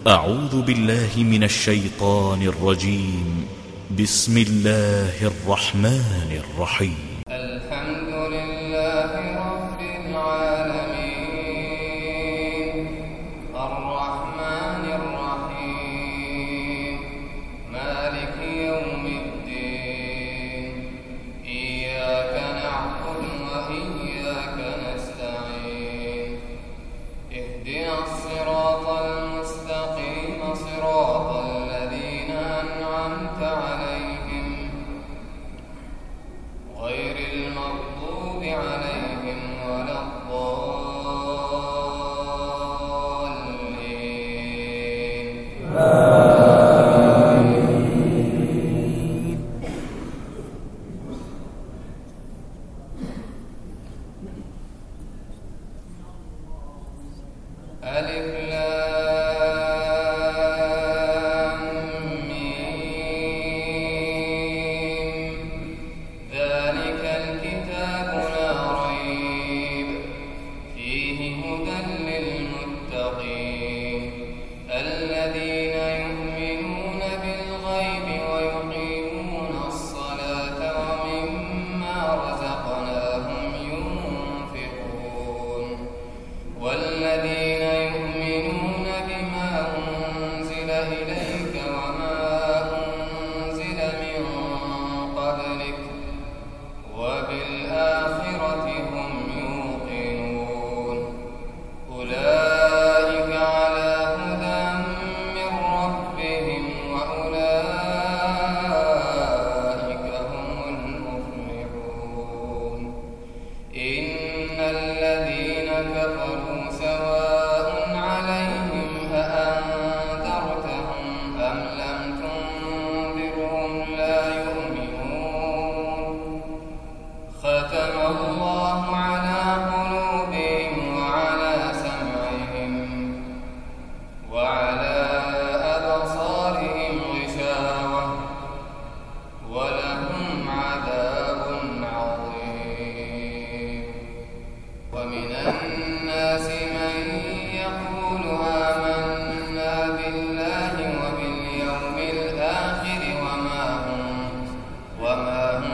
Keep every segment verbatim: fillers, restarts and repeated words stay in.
أعوذ بالله من الشيطان الرجيم. بسم الله الرحمن الرحيم. الحمد لله رب العالمين الرحمن الرحيم مالك يوم الدين إياك نعبد وإياك نستعين اهدنا الصراط المستقيم صراط الذين أنعمت عليهم غير المغضوب عليهم ولا الضالين. ألف لام ميم ذلك الكتاب لا ريب فيه هدى للمتقين الذين يؤمنون بالغيب ويقيمون الصلاة ومما رزقناهم ينفقون والذين يؤمنون بما أنزل إليك وما أنزل من قبلك وبالآخرة هم يوقنون أولئك على هدى من ربهم وأولئك هم المفلحون. إن الذين كفروا سواء عليهم أأنذرتهم أم لم تنذرهم لا يؤمنون. ختم الله على قلوبهم وعلى سمعهم وعلى أبصارهم غشاوة ولهم عذاب عظيم. ومن الناس من يقول آمنا بالله وباليوم الآخر وما هم وما هم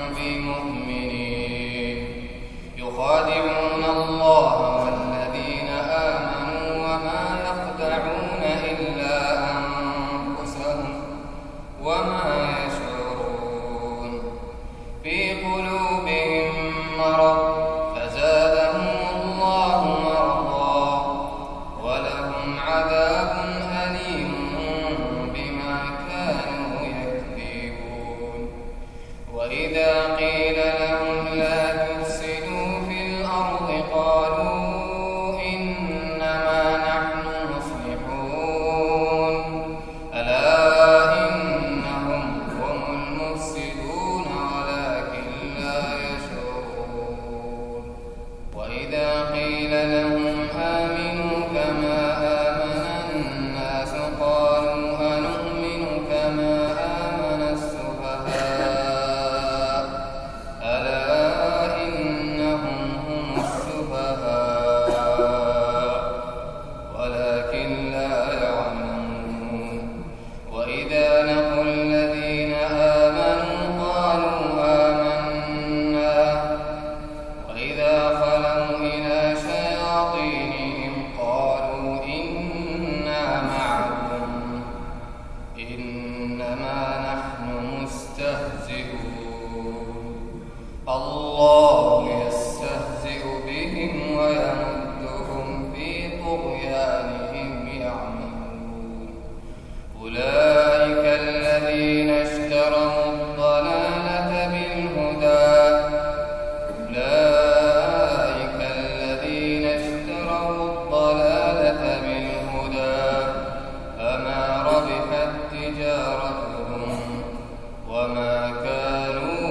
بمؤمنين يخادعون الله والذين آمنوا وما يخدعون إلا أنفسهم وما يشعرون. في قلوبهم مرض فزادهم الله مرضا ولهم عذاب أليم بما كانوا يكذبون. وإذا قيل لهم لا تفسدوا في الأرض قالوا إنما نحن مصلحون ألا إنهم هم المفسدون ولكن لا يشعرون. وإذا قيل لهم آمنوا كما آمن الناس قالوا أنؤمن كما آمن السفهاء ألا إنهم هم السفهاء ولكن لا يعلمون. وإذا لقوا الذين آمنوا قالوا آمنا وإذا خلوا إلى شياطينهم قالوا إنا معكم إنما نحن مستهزئون. الله يستهزئ بهم ويمدهم في طغيانهم يعمهون. أولئك الذين اشتروا الضلالة بالهدى أولئك الذين اشتروا الضلالة بالهدى فما ربحت تجارتهم وما كانوا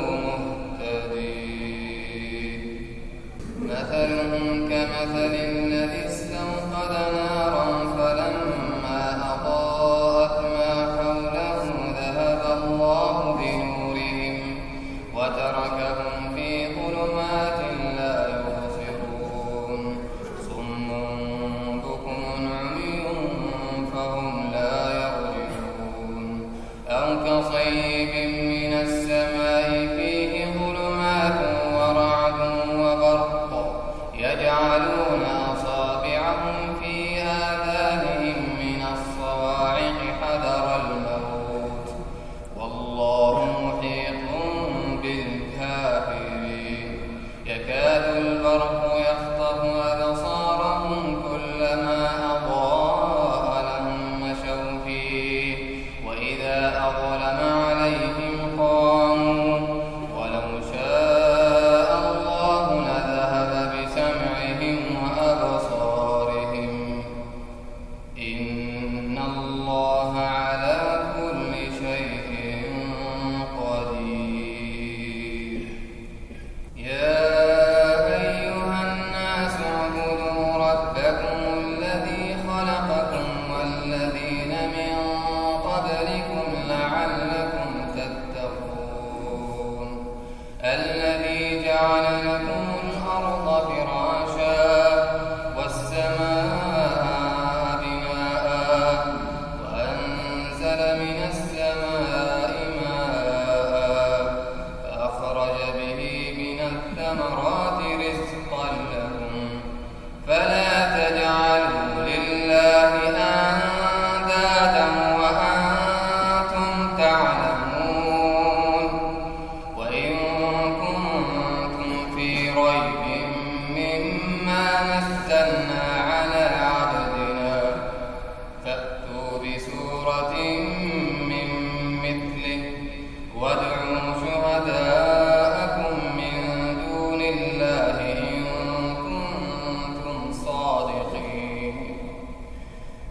مهتدين. مثلهم كمثل الذي استوقد نارا فلما أضاءت ما حوله ذهب الله بنورهم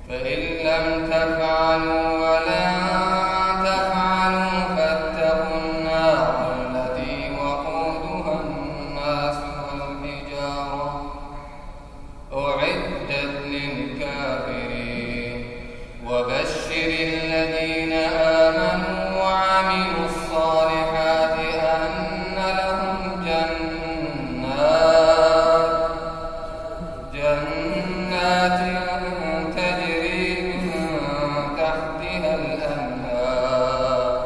فإن لم تفعلوا ولن تفعلوا فاتقوا النار التي وقودها الناس والحجارة أعدت للكافرين وبشر الذين آمنوا وعملوا الصالحات أن لهم جنات جنات تجري من تحتها الأنهار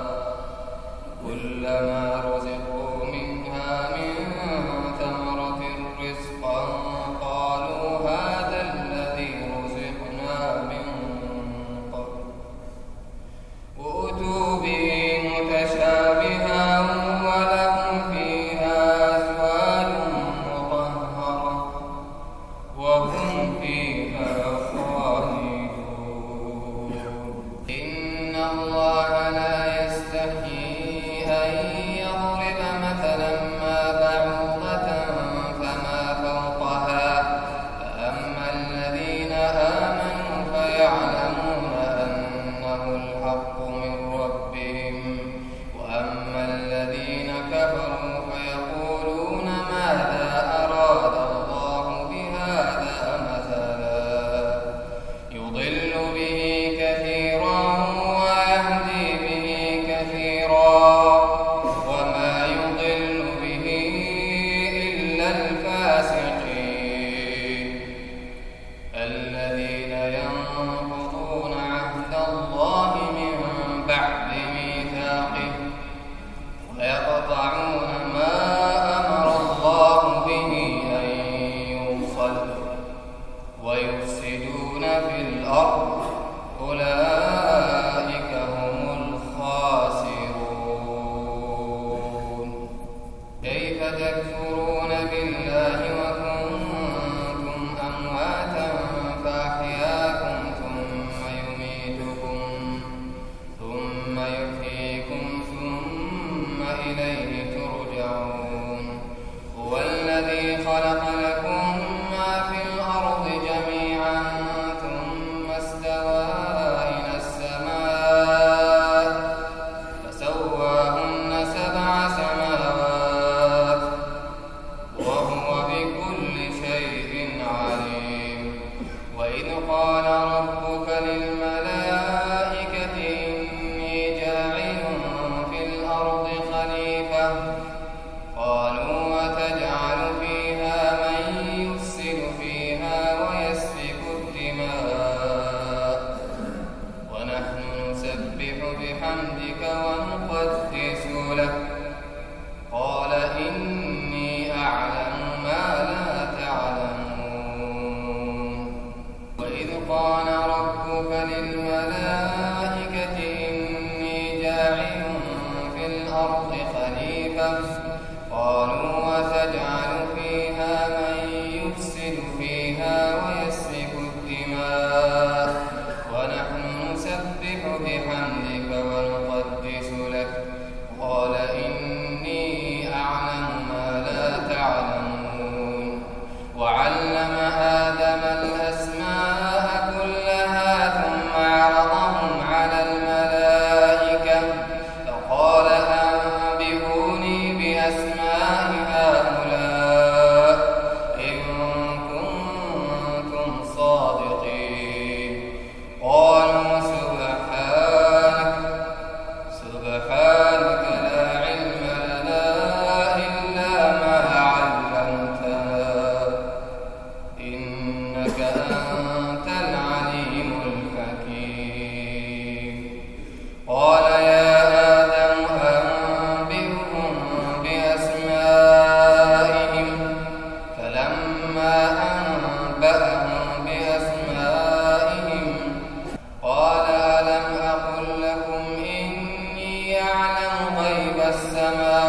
كلما رزقوا منها من ثمرة رزقا قالوا هذا الذي رزقنا من قبل وأتوا به متشابها ولهم فيها أزواج مطهرة وهم فيها خالدون إن الله لا يستحيي أن يضرب مثلا ما بعوضة فما فوقها فأما الذين آمنوا فيعلمون أنه الحق من ربهم وأما الذين كفروا فيقولون ماذا أراد الله بهذا مثلا يضل به كثيرا ويهدي به كثيرا وما يضل به إلا الفاسقين الذين ينقضون عهد الله من بعد ميثاقه ويقطعون ما أمر الله به أن يوصل ويفسدون في الأرض أولئك هم الخاسرون كيف تكفرون بالله وكنتم أمواتا فأحياكم ثم يميتكم ثم يحييكم ثم إليه ترجعون هو الذي خلق لكم ما في الأرض جميعا ثم استوى إلى السماء فسواهن سبع سماوات وهو بكل شيء عليم وإذ قال ربك للملائكة إني جاعل في الأرض خليفة قالوا وتجعل فيها من يفسد فيها ويسفك الدماء ونحن نسبح بحمدك ونقدس لك قال إني أعلم ما لا تعلمون وإذ قال ربك للملائكة إني جاعل في الأرض خليفة قالوا وتجعل فيها من يفسد فيها ويسفك الدماء ونحن نسبح بحمدك ونقدس لك قال إني أعلم ما لا تعلمون وعلم آدم الأسماء كلها ثم عرضهم على الملائكة فقال أنبئوني بأسماء هؤلاء إن كنتم صادقين قالوا سبحانك سبحانك لا علم لنا إلا ما علمتنا إنك أنت العليم الحكيم قال يا آدم أنبئهم بأسمائهم فلما أنبأهم بأسمائهم قال ألم أقل لكم إني أعلم غيب السماوات